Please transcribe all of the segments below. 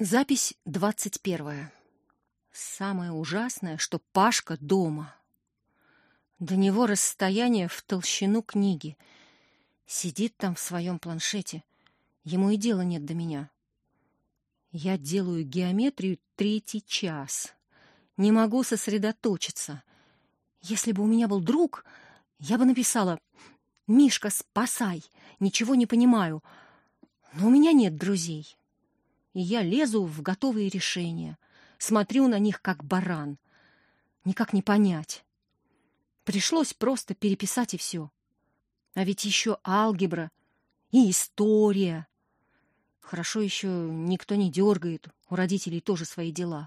Запись 21. Самое ужасное, что Пашка дома. До него расстояние в толщину книги. Сидит там в своем планшете. Ему и дела нет до меня. Я делаю геометрию 3-й час. Не могу сосредоточиться. Если бы у меня был друг, я бы написала: «Мишка, спасай! Ничего не понимаю». Но у меня нет друзей. И я лезу в готовые решения, смотрю на них как баран. Никак не понять. Пришлось просто переписать и все. А ведь еще алгебра и история. Хорошо еще никто не дергает, у родителей тоже свои дела.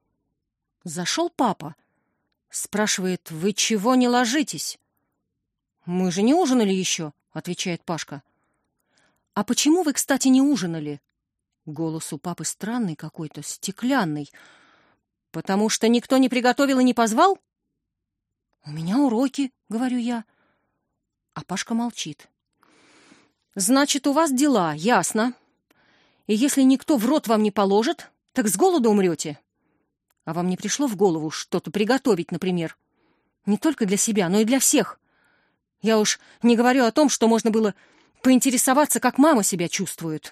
Зашел папа, спрашивает: «Вы чего не ложитесь?» «Мы же не ужинали еще», — отвечает Пашка. «А почему вы, кстати, не ужинали?» Голос у папы странный какой-то, стеклянный. «Потому что никто не приготовил и не позвал?» «У меня уроки», — говорю я. А Пашка молчит. «Значит, у вас дела, ясно. И если никто в рот вам не положит, так с голоду умрете. А вам не пришло в голову что-то приготовить, например? Не только для себя, но и для всех. Я уж не говорю о том, что можно было поинтересоваться, как мама себя чувствует».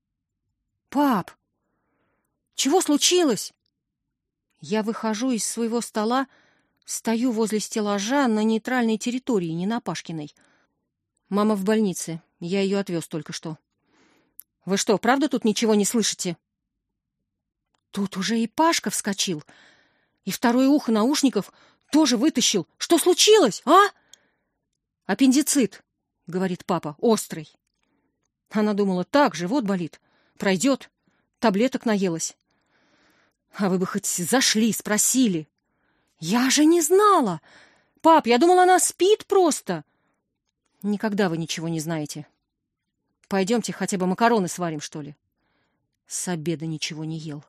«Пап, чего случилось?» Я выхожу из своего стола, стою возле стеллажа на нейтральной территории, не на Пашкиной. Мама в больнице, я ее отвез только что. «Вы что, правда тут ничего не слышите?» Тут уже и Пашка вскочил, и второе ухо наушников тоже вытащил. «Что случилось, а?» «Аппендицит», — говорит папа, — «острый». Она думала: так, живот болит, пройдет, таблеток наелась. А вы бы хоть зашли, спросили. Я же не знала. Пап, я думала, она спит просто. Никогда вы ничего не знаете. Пойдемте хотя бы макароны сварим, что ли. С обеда ничего не ел.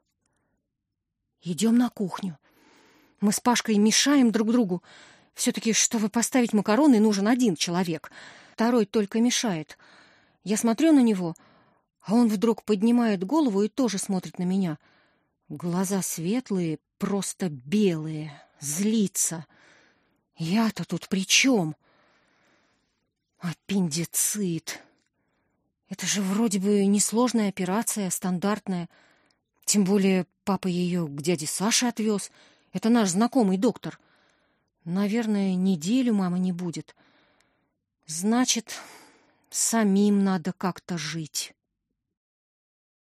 Идем на кухню. Мы с Пашкой мешаем друг другу. Все-таки, чтобы поставить макароны, нужен один человек. Второй только мешает. Я смотрю на него, а он вдруг поднимает голову и тоже смотрит на меня. Глаза светлые, просто белые, злится. Я-то тут при чем? Аппендицит. Это же вроде бы несложная операция, стандартная. Тем более папа ее к дяде Саше отвез. Это наш знакомый доктор. Наверное, неделю мамы не будет. Значит, самим надо как-то жить.